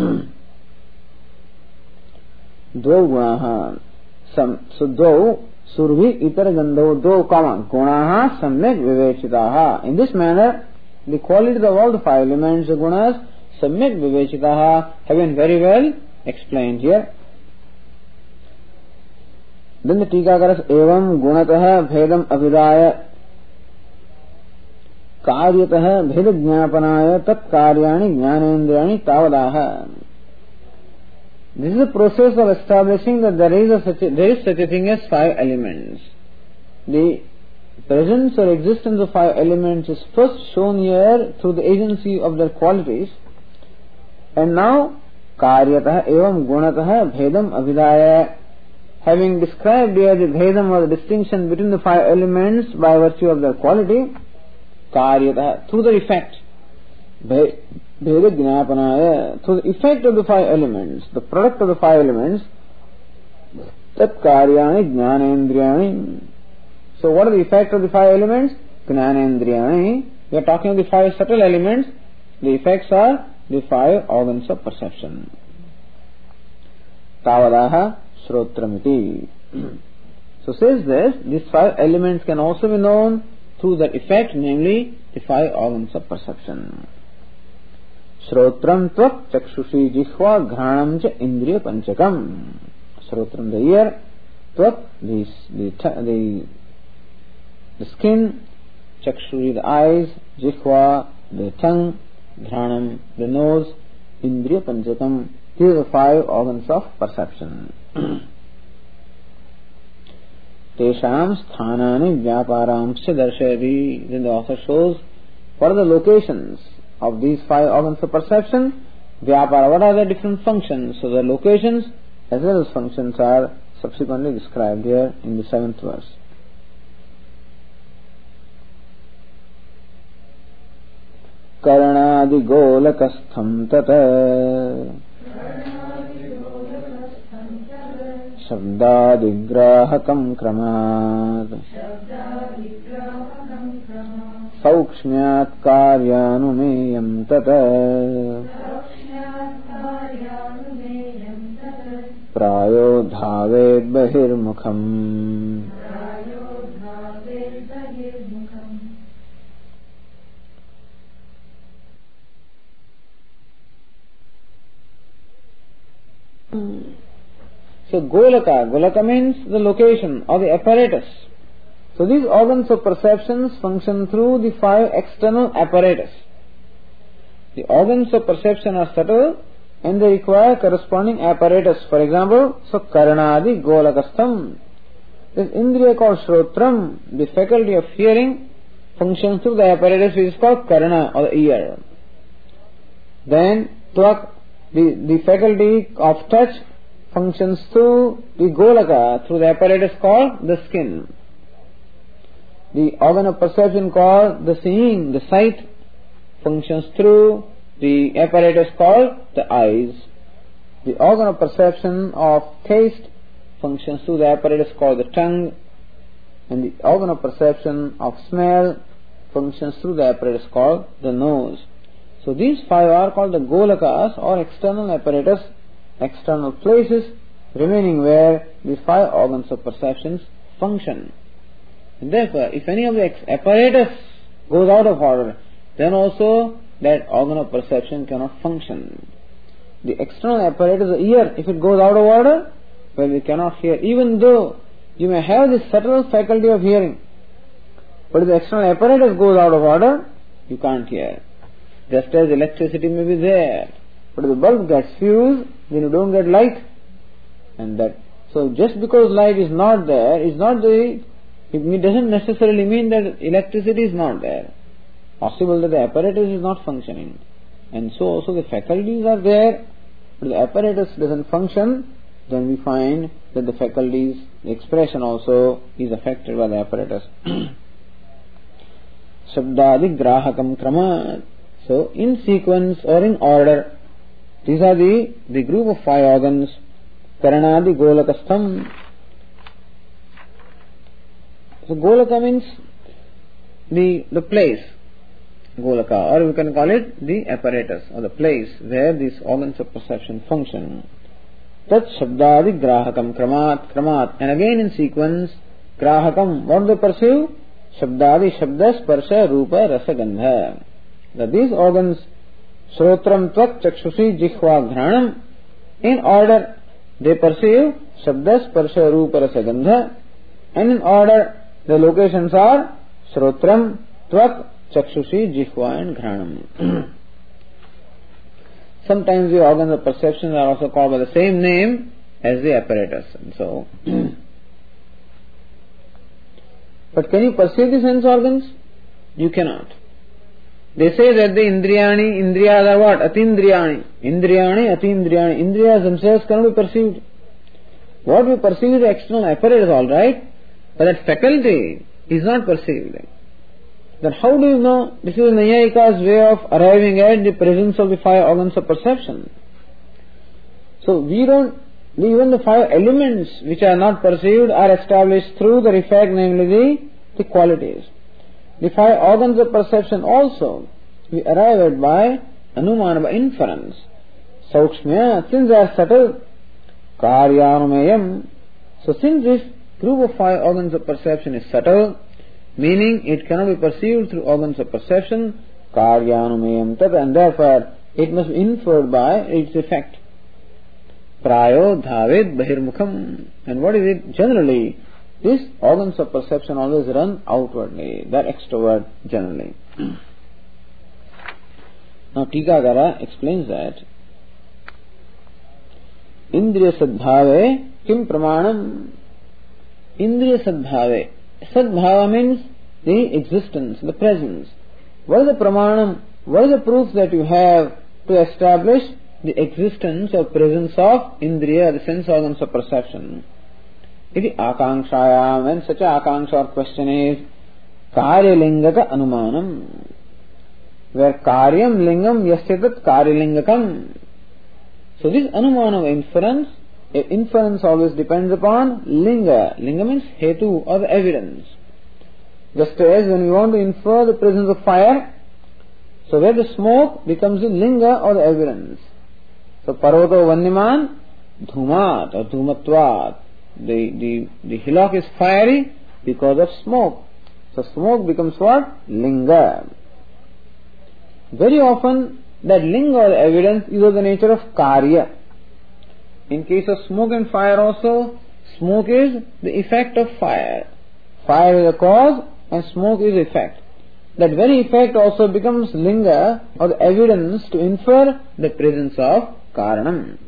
Dvo gunaha. Some, so dvo, surabhi itara gandho, dvo comma, gunaha samyak vivechitaha. In this manner, the qualities of all the five elements, the gunas, samyak vivechitaha, have been very well explained here. Then the Tikakaras evam gunatah bhedam abhidaya karyatah bheda jnapanaya tat karyani jnanendriyani tavadaha. This is a process of establishing that there is, a such a, there is such a thing as five elements. The presence or existence of five elements is first shown here through the agency of their qualities, and now karyatah evam gunatah bhedam abhidaya, having described here the bhedam or the distinction between the five elements by virtue of their quality, karyatah, through the effect, bheda jnapanaya, through the effect of the five elements, the product of the five elements, tat karyani jnanendriyani. So what are the effect of the five elements? Jnanendriyani. We are talking of the five subtle elements. The effects are the five organs of perception. Tavadaha Shrotramiti. So says this, these five elements can also be known through their effect, namely the five organs of perception. Shrotram tvak chakshushi jihva ghranam cha indriya panchakam. Shrotram the ear, tvak the, the, the, the skin, chakshushi the eyes, jihva the tongue, ghranam the nose, indriya panchakam. These are the five organs of perception. Tesham sthanani vyaparamsya darshayati. Then the author shows what are the locations of these five organs of perception. Vyapara, what are their different functions? So the locations as well as functions are subsequently described here in the seventh verse. Karnadi golakastham tata Shabdadigrahakam kramat Saukshmyat karyanumeyam tata Prayo dhāved bahirmukham. So Golaka, Golaka means the location or the apparatus. So these organs of perceptions function through the five external apparatus. The organs of perception are subtle and they require corresponding apparatus. For example, so Karanadi Golakastham. This Indriya called Shrotram, the faculty of hearing, functions through the apparatus which is called Karana or the ear. Then Tvak, the, the faculty of touch, functions through the Golaka, through the apparatus called the skin. The organ of perception called the seeing, the sight, functions through the apparatus called the eyes. The organ of perception of taste functions through the apparatus called the tongue. And the organ of perception of smell functions through the apparatus called the nose. So these five are called the Golakas or external apparatus, external places remaining where the five organs of perceptions function. And therefore, if any of the apparatus goes out of order, then also that organ of perception cannot function. The external apparatus, the ear, if it goes out of order, well, we cannot hear, even though you may have the subtle faculty of hearing. But if the external apparatus goes out of order, you can't hear. Just as electricity may be there, but if the bulb gets fused, then you don't get light. And that, So just because light is not there, is not the, it doesn't necessarily mean that electricity is not there. Possible that the apparatus is not functioning. And so also the faculties are there, but the apparatus doesn't function, then we find that the faculties, the expression also is affected by the apparatus. Shabdadi grahakam krama. So in sequence or in order, these are the, the group of five organs. Karanadi golakastham. So golaka means the, the place. Golaka, or we can call it the apparatus or the place where these organs of perception function. Tat shabdadi grahakam kramat kramat. And again in sequence, grahakam, what do they perceive? Shabdadi shabda sparsha rupa rasa gandha. That these organs, shrotram tvak chakshushi jihva ghranam, in order they perceive shabda sparsha rupa rasa gandha, and in order the locations are shrotram tvak chakshushi jihva and ghranam. Sometimes the organs of perception are also called by the same name as the apparatus. And so, but can you perceive the sense organs? You cannot. They say that the indriyani, indriyas are what? Atindriyani. Indriyani, atindriyani. Indriyas themselves cannot be perceived. What we perceive is the external apparatus, alright, but that faculty is not perceived. Then how do you know? This is Nayayika's way of arriving at the presence of the five organs of perception. So we don't, even the five elements which are not perceived are established through the effect, namely the, the qualities. The five organs of perception also we arrive at by anumana, by inference. Saukshmya, since they are subtle, karyanumeyam. So since this group of five organs of perception is subtle, meaning it cannot be perceived through organs of perception, karyanumeyam tat, and therefore it must be inferred by its effect. Prayo dhavid bahirmukham. And what is it? Generally, these organs of perception always run outwardly. They are extrovert generally. Now Tikakara explains that Indriya sadbhave kim pramanam. Indriya sadbhave. Sadbhava means the existence, the presence. What is the pramanam? What is the proof that you have to establish the existence or presence of Indriya, the sense organs of perception? Iti akankshayaam, when such a akanksha or question is karyalingaka anumanam, where karyam lingam yasyatat karyalingakam. So this anumana of inference, inference always depends upon linga. Linga means hetu or the evidence. Just as when we want to infer the presence of fire, so where the smoke becomes the linga or the evidence. So parvato vanniman dhumat or dhumatvat. The, the, the hillock is fiery because of smoke. So smoke becomes what? Linga. Very often that linga or evidence is of the nature of karya. In case of smoke and fire also, smoke is the effect of fire. Fire is the cause and smoke is the effect. That very effect also becomes linga or the evidence to infer the presence of karanam.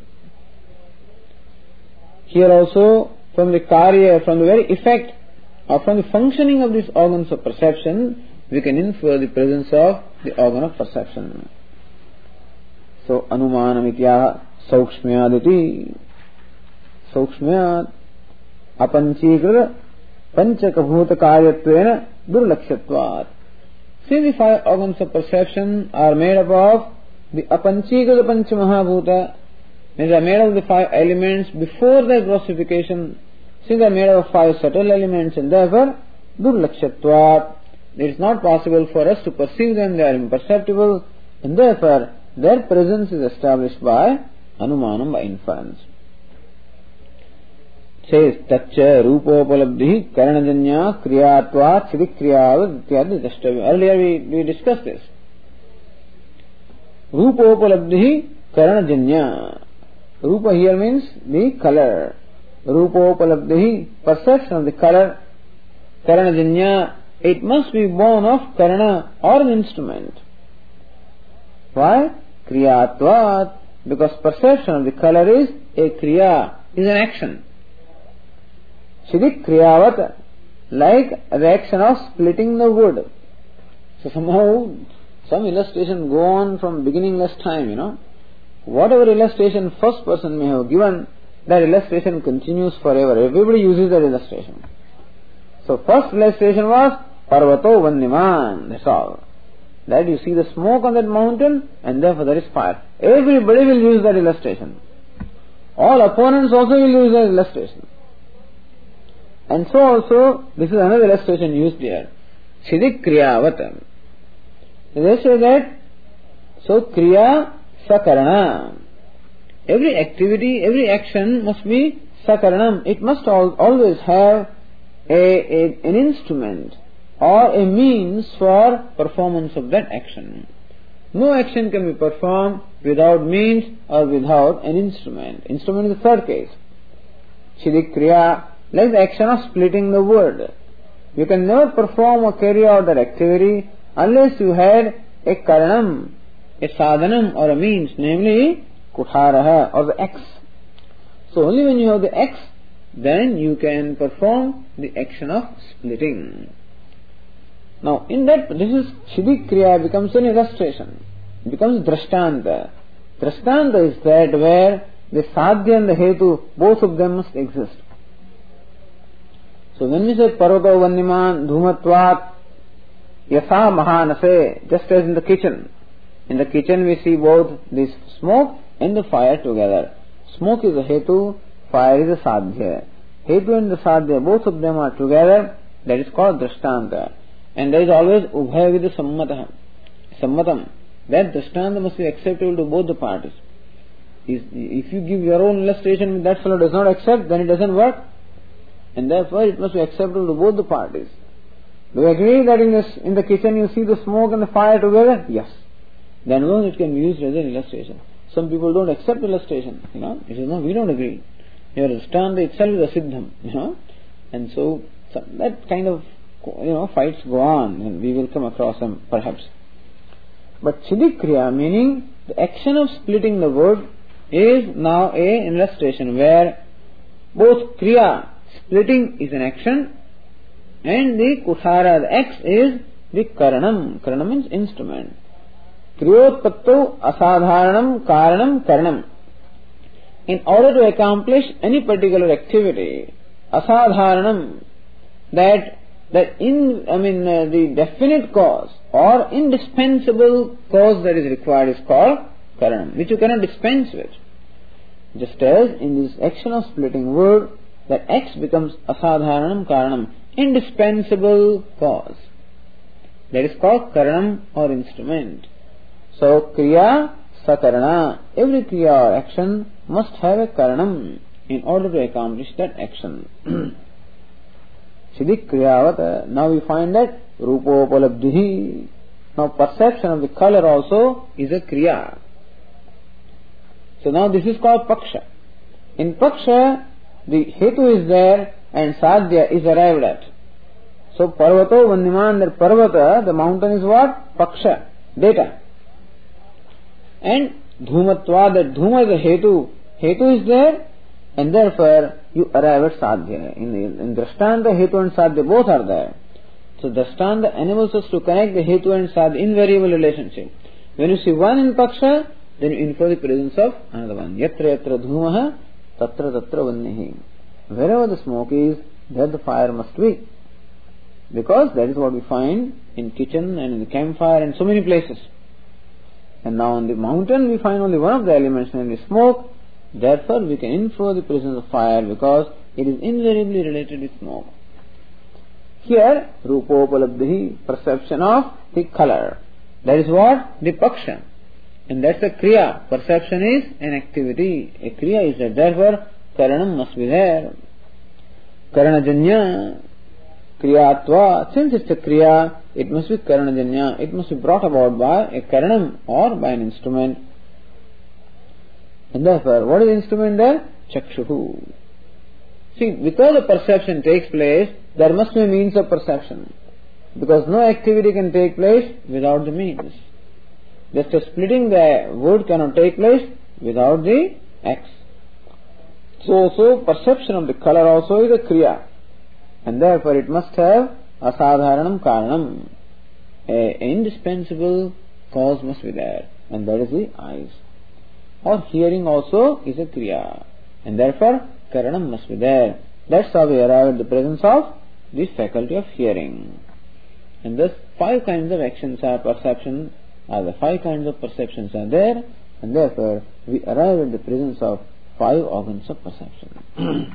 Here also, from the karya, from the very effect or from the functioning of these organs of perception, we can infer the presence of the organ of perception. So, anumanam ityaha saukshmyaditi. Saukshmyad apanchikra panchakabhuta karyatvena durlakshatvat. See, the five organs of perception are made up of the apanchikra panchamahabhuta, means they are made of the five elements before their grossification. Since they are made of five subtle elements, and therefore durlakshatvat, it is not possible for us to perceive them, they are imperceptible, and therefore their presence is established by anumanam, by inference. Says tacha rupopalabdhi karanajanya kriyatvat siddhikriyavad ityadi dashtavya. Earlier we, we discussed this. Rupopalabdhi karanajanya. Rupa here means the color. Rupopalabdhi, perception of the color. Karanajanya, it must be born of karana or an instrument. Why? Kriyatvat, because perception of the color is a kriya, is an action. Chidik kriyavat, like the action of splitting the wood. So somehow, some illustration go on from beginningless time, you know. Whatever illustration first person may have given, that illustration continues forever. Everybody uses that illustration. So first illustration was Parvato Vandiman, that's all. That you see the smoke on that mountain and therefore there is fire. Everybody will use that illustration. All opponents also will use that illustration. And so also, this is another illustration used here. Chidik Kriyavat. They say that, so Kriya Sakarana. Every activity, every action must be Sakaranam. It must al- always have a, a, an instrument or a means for performance of that action. No action can be performed without means or without an instrument. Instrument is the third case. Chidik Kriya, like the action of splitting the wood. You can never perform or carry out that activity unless you had a karanam, a sadhanam or a means, namely kutharaha or the axe. So only when you have the axe, then you can perform the action of splitting. Now in that, this is Chidik Kriya becomes an illustration. It becomes Drashtanta. Drashtanta is that where the sadhya and the hetu, both of them must exist. So when we say Parvato Vandiman Dhumatvat Yasa Mahanase, just as in the kitchen. In the kitchen we see both this smoke and the fire together. Smoke is a hetu, fire is a sadhya. Hetu and the sadhya, both of them are together, that is called Drashtanta. And there is always Ubhaya with the Sammata. Sammatam. That Drashtanta must be acceptable to both the parties. If you give your own illustration and that fellow does not accept, then it doesn't work. And therefore it must be acceptable to both the parties. Do you agree that in, this, in the kitchen you see the smoke and the fire together? Yes. Then alone it can be used as an illustration. Some people don't accept illustration, you know. It is no, we don't agree. Your Drashtanta itself is a siddham, you know. And so, so that kind of, you know, fights go on and we will come across them perhaps. But Chidik Kriya, meaning the action of splitting the wood, is now a illustration where both Kriya, splitting is an action, and the Kuthara, the axe, is the Karanam. Karanam means instrument. Kriyotpatto asadharanam karanam karanam. In order to accomplish any particular activity, asadharanam, that that in I mean uh, the definite cause or indispensable cause that is required is called karanam, which you cannot dispense with. Just as in this action of splitting wood, that X becomes asadharanam karanam, indispensable cause. That is called karanam or instrument. So kriya sakarana, every kriya or action must have a karanam in order to accomplish that action. Chidik kriyavat, now we find that rupopalabdhihi. Now perception of the color also is a kriya. So now this is called paksha. In paksha, the hetu is there and sadhya is arrived at. So parvato vandiman, that parvata, the mountain is what? Paksha, data. And dhumatva, that dhuma is a hetu. Hetu is there and therefore you arrive at sadhya. In, the, in Drashtanta, hetu and sadhya both are there. So Drashtanta enables us to connect the hetu and sadhya invariable relationship. When you see one in paksha, then you infer the presence of another one. Yatra yatra dhumaha, tatra tatra vannihi. Wherever the smoke is, there the fire must be. Because that is what we find in kitchen and in the campfire and so many places. And now on the mountain we find only one of the elements, namely smoke. Therefore we can infer the presence of fire because it is invariably related with smoke. Here, rupopalabdhi, perception of the color. That is what? The paksha. And that's a kriya. Perception is an activity. A kriya is there. Therefore, karanam must be there. Karanajanya, kriyatva. Since it's a kriya, it must be karanajanya. It must be brought about by a karanam or by an instrument. And therefore, what is the instrument there? Chakshuhu. See, because the perception takes place, there must be a means of perception. Because no activity can take place without the means. Just as splitting the wood cannot take place without the axe. So, so perception of the color also is a kriya. and therefore it must have asadharanam karanam. A indispensable cause must be there, and that is the eyes. Or hearing also is a kriya, and therefore karanam must be there. That's how we arrive at the presence of the faculty of hearing. And thus five kinds of actions are perception, or the five kinds of perceptions are there, and therefore we arrive at the presence of five organs of perception.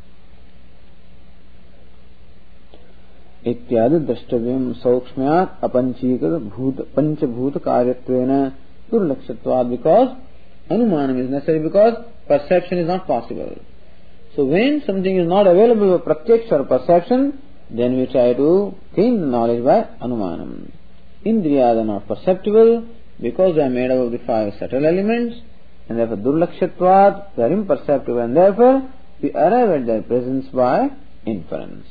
इत्यादि द्रष्टव्यम सौक्ष्म्यात् अपंचीकृत भूत पंचभूत कार्यत्वेन दुर्लक्ष्यत्वात्, because anumanam is necessary, because perception is not possible. So when something is not available for pratyaksha or perception, then we try to gain the knowledge by anumanam. Indriyas are not perceptible because they are made up of the five subtle elements, and therefore durlakshatvat, they are imperceptible, and therefore we arrive at their presence by inference.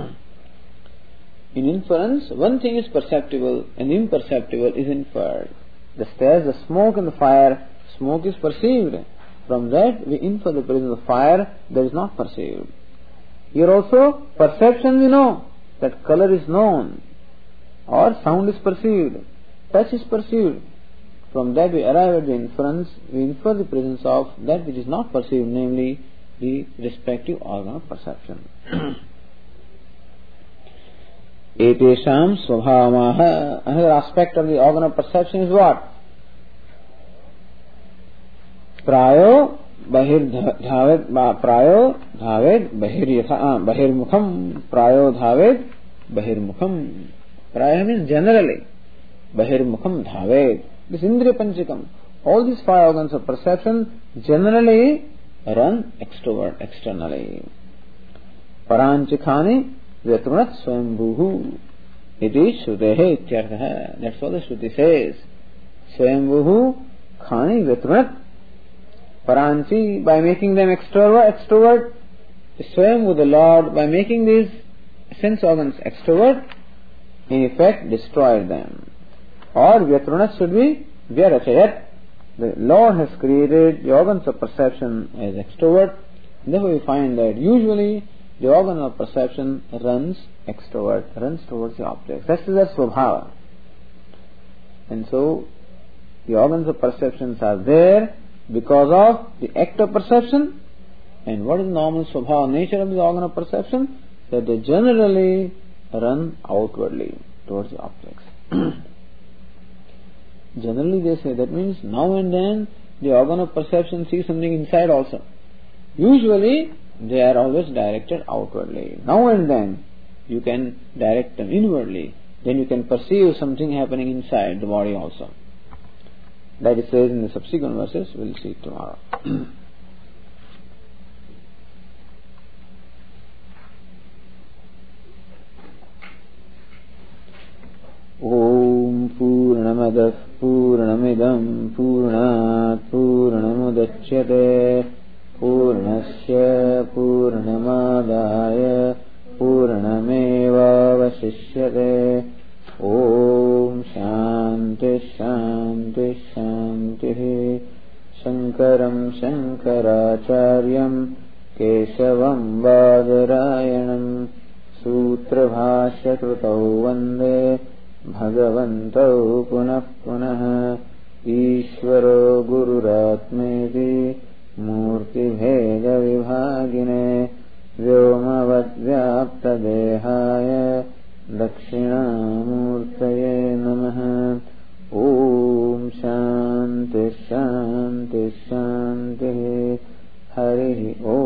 In inference, one thing is perceptible and imperceptible is inferred. Just as the smoke in the fire, smoke is perceived. From that we infer the presence of fire that is not perceived. Here also, perception we know, that color is known, or sound is perceived, touch is perceived. From that we arrive at the inference, we infer the presence of that which is not perceived, namely the respective organ of perception. Etesham svabhavaha. Another aspect of the organ of perception is what? Prayo bahir dhavet, prayo dhavet bahir yatha, bahir mukham, prayo dhavet bahir mukham. Prayo means generally. Bahir mukham dhavet. This indriya panchikam. All these five organs of perception generally run extrovert, externally. Paranchikhani Vyatranat Swayambhuhu. It is Shrutehe Ityartha. That's what the Shruti says. Swayambhuhu Khani Vyatranat. Paranchi, by making them extrovert, extrovert. Swayambhu, the Lord, by making these sense organs extrovert, in effect destroyed them. Or Vyatranat should be Vyarachayat. The Lord has created the organs of perception as extrovert. Therefore we find that usually the organ of perception runs extrovert, runs towards the object. That is their svabhava. And so, the organs of perceptions are there because of the act of perception. And what is the normal svabhava nature of the organ of perception? That they generally run outwardly towards the objects. Generally they say, that means now and then the organ of perception sees something inside also. Usually, they are always directed outwardly. Now and then you can direct them inwardly. Then you can perceive something happening inside the body also. That is said in the subsequent verses. We will see tomorrow. Om Purnamadah Purnamidam Purnat Purnamudachyate Purnasya Purnamadaya Purnamevavasishyate. Om Shanti Shanti Shanti. Shankaram Shankaracharyam Keshavam Badarayanam Sutra Bhashya Krutau Vande Bhagavantau Punah Punah. Ishvaro Gururatmeti Murti Bheda Vibhagine Vyomavad Vyapta Dehaya Dakshinamurtaye Namaha. Om Shanti Shanti Shanti. Hari Om.